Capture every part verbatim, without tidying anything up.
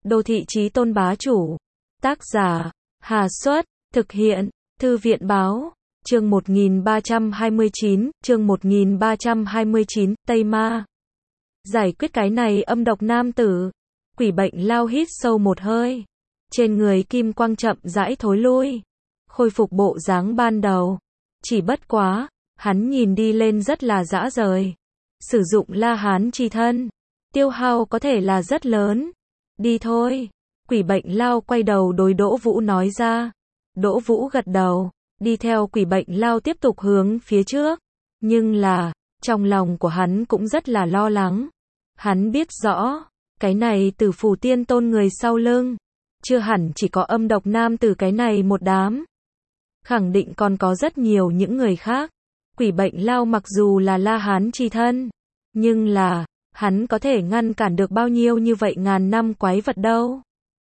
Đô thị chí tôn bá chủ. Tác giả, Hà Xuất, thực hiện, Thư viện Báo. Chương một nghìn ba trăm hai mươi chín, chương một nghìn ba trăm hai mươi chín, Tây Ma. Giải quyết cái này âm độc nam tử. Quỷ bệnh lao hít sâu một hơi. Trên người kim quang chậm rãi thối lui. Khôi phục bộ dáng ban đầu. Chỉ bất quá, hắn nhìn đi lên rất là dã rời. Sử dụng La Hán chi thân. Tiêu hao có thể là rất lớn. Đi thôi. Quỷ bệnh lao quay đầu đối Đỗ Vũ nói ra. Đỗ Vũ gật đầu. Đi theo quỷ bệnh lao tiếp tục hướng phía trước. Nhưng là, trong lòng của hắn cũng rất là lo lắng. Hắn biết rõ, cái này Tử Phù Tiên Tôn người sau lưng. Chưa hẳn chỉ có âm độc nam từ cái này một đám. Khẳng định còn có rất nhiều những người khác. Quỷ bệnh lao mặc dù là La Hán chi thân. Nhưng là, hắn có thể ngăn cản được bao nhiêu như vậy ngàn năm quái vật đâu.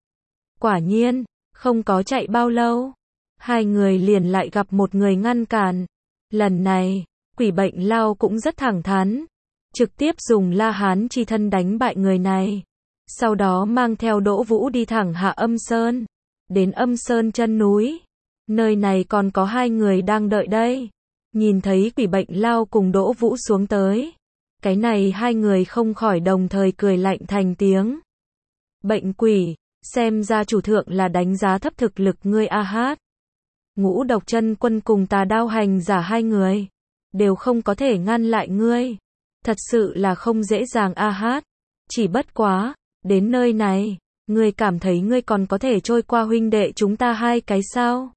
Quả nhiên, không có chạy bao lâu. Hai người liền lại gặp một người ngăn cản. Lần này, quỷ bệnh lao cũng rất thẳng thắn. Trực tiếp dùng La Hán chi thân đánh bại người này. Sau đó mang theo Đỗ Vũ đi thẳng hạ âm sơn. Đến âm sơn chân núi. Nơi này còn có hai người đang đợi đây. Nhìn thấy quỷ bệnh lao cùng Đỗ Vũ xuống tới. Cái này hai người không khỏi đồng thời cười lạnh thành tiếng. Bệnh quỷ, xem ra chủ thượng là đánh giá thấp thực lực ngươi a hát. Ngũ độc chân quân cùng Tà Đao hành giả hai người. Đều không có thể ngăn lại ngươi. Thật sự là không dễ dàng a hát. Chỉ bất quá, đến nơi này, ngươi cảm thấy ngươi còn có thể trôi qua huynh đệ chúng ta hai cái sao?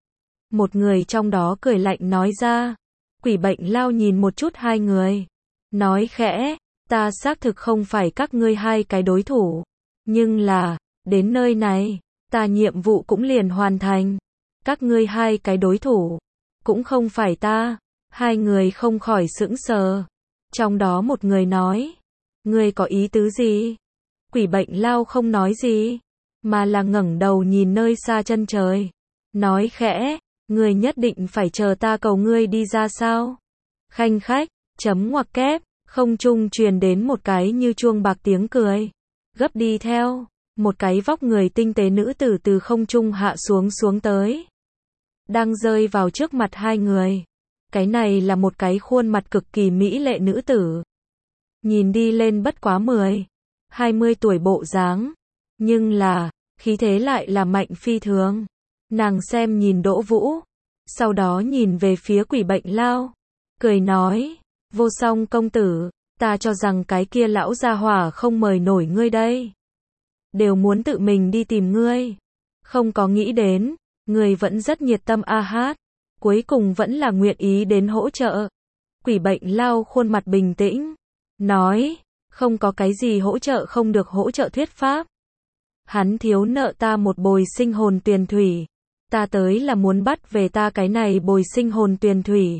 Một người trong đó cười lạnh nói ra. Quỷ bệnh lao nhìn một chút hai người. Nói khẽ, ta xác thực không phải các ngươi hai cái đối thủ. Nhưng là, đến nơi này, ta nhiệm vụ cũng liền hoàn thành. Các ngươi hai cái đối thủ, cũng không phải ta. Hai người không khỏi sững sờ. Trong đó một người nói, ngươi có ý tứ gì? Quỷ bệnh lao không nói gì, mà là ngẩng đầu nhìn nơi xa chân trời. Nói khẽ, ngươi nhất định phải chờ ta cầu ngươi đi ra sao? Khanh khách, chấm ngoặc kép, không trung truyền đến một cái như chuông bạc tiếng cười. Gấp đi theo, một cái vóc người tinh tế nữ tử từ không trung hạ xuống xuống tới. Đang rơi vào trước mặt hai người. Cái này là một cái khuôn mặt cực kỳ mỹ lệ nữ tử. Nhìn đi lên bất quá mười, hai mươi tuổi bộ dáng. Nhưng là, khí thế lại là mạnh phi thường. Nàng xem nhìn Đỗ Vũ. Sau đó nhìn về phía quỷ bệnh lao. Cười nói, vô song công tử, ta cho rằng cái kia lão gia hỏa không mời nổi ngươi đây. Đều muốn tự mình đi tìm ngươi. Không có nghĩ đến, ngươi vẫn rất nhiệt tâm a hát. Cuối cùng vẫn là nguyện ý đến hỗ trợ. Quỷ bệnh lao khuôn mặt bình tĩnh. Nói, không có cái gì hỗ trợ không được hỗ trợ thuyết pháp. Hắn thiếu nợ ta một bồi sinh hồn tuyền thủy. Ta tới là muốn bắt về ta cái này bồi sinh hồn tuyền thủy.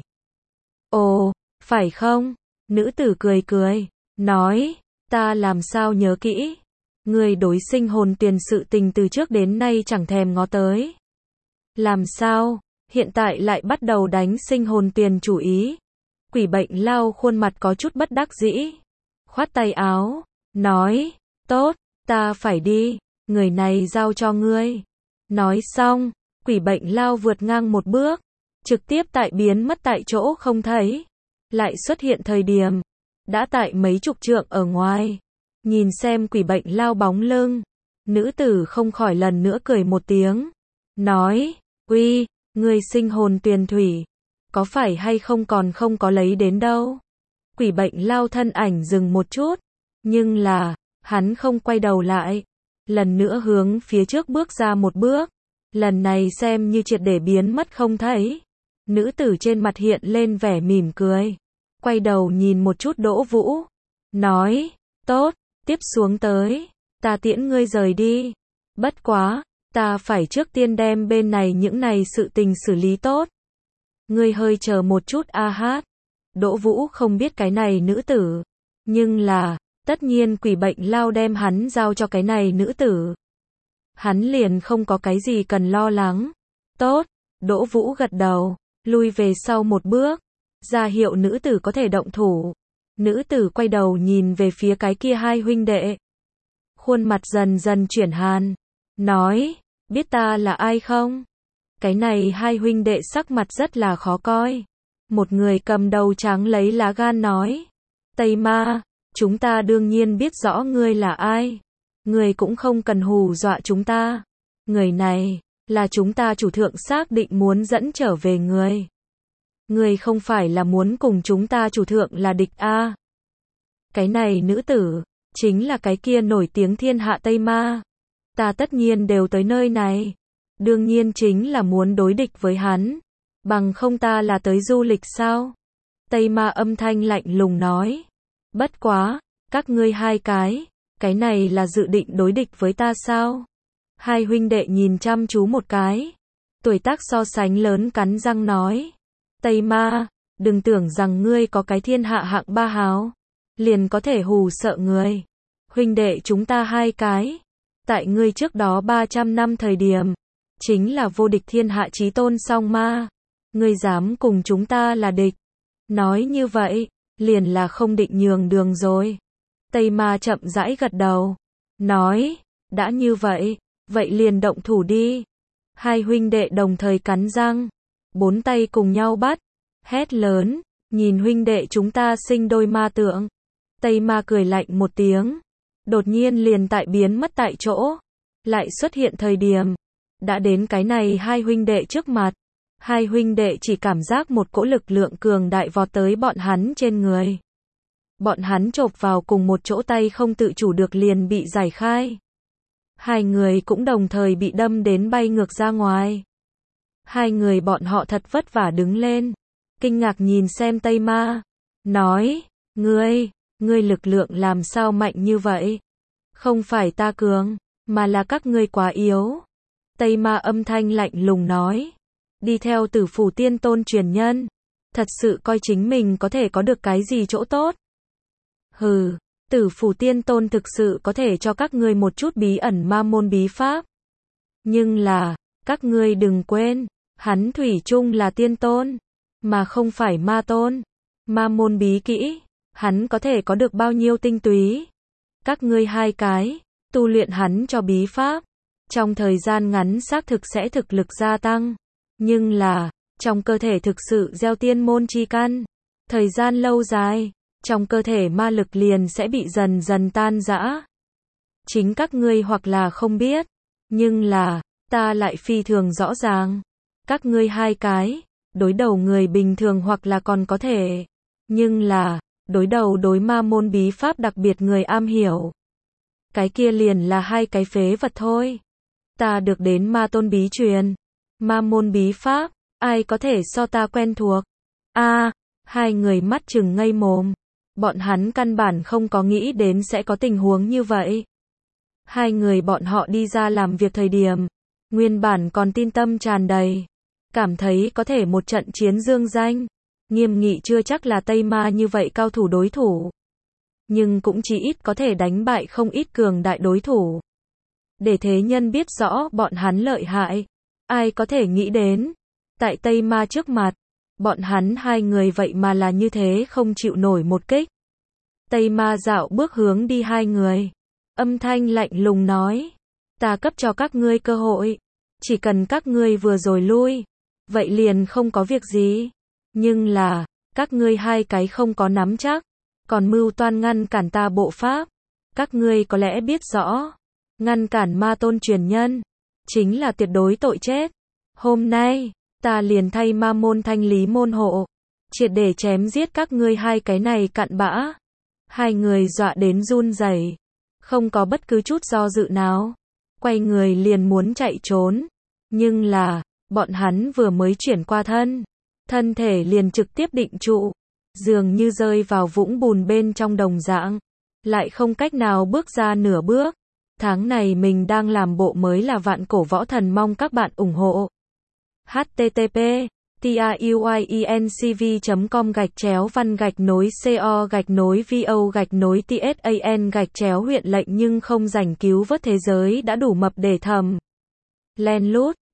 Ồ, phải không? Nữ tử cười cười. Nói, ta làm sao nhớ kỹ. Người đối sinh hồn tuyền sự tình từ trước đến nay chẳng thèm ngó tới. Làm sao? Hiện tại lại bắt đầu đánh sinh hồn tuyền chủ ý. Quỷ bệnh lao khuôn mặt có chút bất đắc dĩ. Khoát tay áo. Nói, tốt, ta phải đi. Người này giao cho ngươi. Nói xong, quỷ bệnh lao vượt ngang một bước. Trực tiếp tại biến mất tại chỗ không thấy. Lại xuất hiện thời điểm. Đã tại mấy chục trượng ở ngoài. Nhìn xem quỷ bệnh lao bóng lưng. Nữ tử không khỏi lần nữa cười một tiếng. Nói, uy, ngươi sinh hồn tuyền thủy. Có phải hay không còn không có lấy đến đâu. Quỷ bệnh lao thân ảnh dừng một chút. Nhưng là, hắn không quay đầu lại. Lần nữa hướng phía trước bước ra một bước. Lần này xem như triệt để biến mất không thấy. Nữ tử trên mặt hiện lên vẻ mỉm cười. Quay đầu nhìn một chút Đỗ Vũ. Nói, tốt, tiếp xuống tới. Ta tiễn ngươi rời đi. Bất quá, ta phải trước tiên đem bên này những này sự tình xử lý tốt. Ngươi hơi chờ một chút a hát. Đỗ Vũ không biết cái này nữ tử. Nhưng là, tất nhiên quỷ bệnh lao đem hắn giao cho cái này nữ tử. Hắn liền không có cái gì cần lo lắng. Tốt, Đỗ Vũ gật đầu, lui về sau một bước. Ra hiệu nữ tử có thể động thủ. Nữ tử quay đầu nhìn về phía cái kia hai huynh đệ. khuôn mặt dần dần chuyển hàn, nói, biết ta là ai không? Cái này hai huynh đệ sắc mặt rất là khó coi. Một người cầm đầu trắng lấy lá gan nói, Tây Ma, chúng ta đương nhiên biết rõ ngươi là ai. Ngươi cũng không cần hù dọa chúng ta. Người này, là chúng ta chủ thượng xác định muốn dẫn trở về ngươi. Ngươi không phải là muốn cùng chúng ta chủ thượng là địch a? Cái này nữ tử, chính là cái kia nổi tiếng thiên hạ Tây Ma. Ta tất nhiên đều tới nơi này. Đương nhiên chính là muốn đối địch với hắn. Bằng không ta là tới du lịch sao? Tây Ma âm thanh lạnh lùng nói. Bất quá, các ngươi hai cái, cái này là dự định đối địch với ta sao? Hai huynh đệ nhìn chăm chú một cái. Tuổi tác so sánh lớn cắn răng nói. Tây Ma, đừng tưởng rằng ngươi có cái thiên hạ hạng ba hào, liền có thể hù sợ người. Huynh đệ chúng ta hai cái, tại ngươi trước đó ba trăm năm thời điểm, chính là vô địch thiên hạ chí tôn song ma. Ngươi dám cùng chúng ta là địch. Nói như vậy, liền là không định nhường đường rồi. Tây Ma chậm rãi gật đầu. Nói, đã như vậy, vậy liền động thủ đi. Hai huynh đệ đồng thời cắn răng. Bốn tay cùng nhau bắt. Hét lớn, nhìn huynh đệ chúng ta sinh đôi ma tượng. Tây Ma cười lạnh một tiếng. Đột nhiên liền tại biến mất tại chỗ. Lại xuất hiện thời điểm. Đã đến cái này hai huynh đệ trước mặt. Hai huynh đệ chỉ cảm giác một cỗ lực lượng cường đại vọt tới bọn hắn trên người. Bọn hắn chộp vào cùng một chỗ tay không tự chủ được liền bị giải khai. Hai người cũng đồng thời bị đâm đến bay ngược ra ngoài. Hai người bọn họ thật vất vả đứng lên. Kinh ngạc nhìn xem Tây Ma. Nói, ngươi, ngươi lực lượng làm sao mạnh như vậy? Không phải ta cường, mà là các ngươi quá yếu. Tây Ma âm thanh lạnh lùng nói. Đi theo Tử Phủ Tiên Tôn truyền nhân. Thật sự coi chính mình có thể có được cái gì chỗ tốt. Hừ, Tử Phủ Tiên Tôn thực sự có thể cho các ngươi một chút bí ẩn ma môn bí pháp. Nhưng là, các ngươi đừng quên, hắn thủy chung là tiên tôn, mà không phải ma tôn. Ma môn bí kỹ, hắn có thể có được bao nhiêu tinh túy. Các ngươi hai cái, tu luyện hắn cho bí pháp. Trong thời gian ngắn xác thực sẽ thực lực gia tăng. Nhưng là, trong cơ thể thực sự gieo tiên môn chi căn. Thời gian lâu dài, trong cơ thể ma lực liền sẽ bị dần dần tan rã. Chính các ngươi hoặc là không biết. Nhưng là, ta lại phi thường rõ ràng. Các ngươi hai cái, đối đầu người bình thường hoặc là còn có thể. Nhưng là, đối đầu đối ma môn bí pháp đặc biệt người am hiểu. Cái kia liền là hai cái phế vật thôi. Ta được đến ma tôn bí truyền. Ma môn bí pháp, ai có thể so ta quen thuộc? A, à, hai người mắt trừng ngây mồm. Bọn hắn căn bản không có nghĩ đến sẽ có tình huống như vậy. Hai người bọn họ đi ra làm việc thời điểm, nguyên bản còn tin tâm tràn đầy, cảm thấy có thể một trận chiến dương danh. Nghiêm Nghị chưa chắc là Tây Ma như vậy cao thủ đối thủ, nhưng cũng chỉ ít có thể đánh bại không ít cường đại đối thủ. Để thế nhân biết rõ bọn hắn lợi hại. Ai có thể nghĩ đến, tại Tây Ma trước mặt, bọn hắn hai người vậy mà là như thế không chịu nổi một kích. Tây Ma dạo bước hướng đi hai người. Âm thanh lạnh lùng nói, ta cấp cho các ngươi cơ hội. Chỉ cần các ngươi vừa rồi lui, vậy liền không có việc gì. Nhưng là, các ngươi hai cái không có nắm chắc, còn mưu toan ngăn cản ta bộ pháp. Các ngươi có lẽ biết rõ, ngăn cản ma tôn truyền nhân, chính là tuyệt đối tội chết. Hôm nay, ta liền thay ma môn thanh lý môn hộ, triệt để chém giết các ngươi hai cái này cặn bã. Hai người dọa đến run rẩy, không có bất cứ chút do dự nào, quay người liền muốn chạy trốn. Nhưng là, bọn hắn vừa mới chuyển qua thân, thân thể liền trực tiếp định trụ, dường như rơi vào vũng bùn bên trong đồng dạng, lại không cách nào bước ra nửa bước. Tháng này mình đang làm bộ mới là Vạn Cổ Võ Thần, mong các bạn ủng hộ. h t t p truyencv chấm com gạch chéo văn gạch nối co gạch nối vo gạch nối tsan gạch chéo huyện lệnh nhưng không rảnh cứu vớt thế giới đã đủ mập để thầm. Len lút.